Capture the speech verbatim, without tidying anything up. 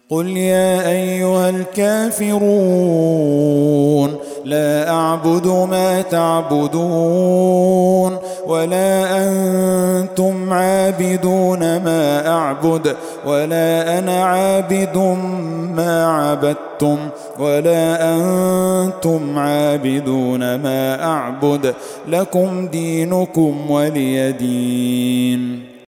قل يا أيها الكافرون لا أعبد ما تعبدون ولا أنتم عابدون ما أعبد ولا أنا عابد ما عبدتم ولا أنتم عابدون ما أعبد لكم دينكم ولي دين.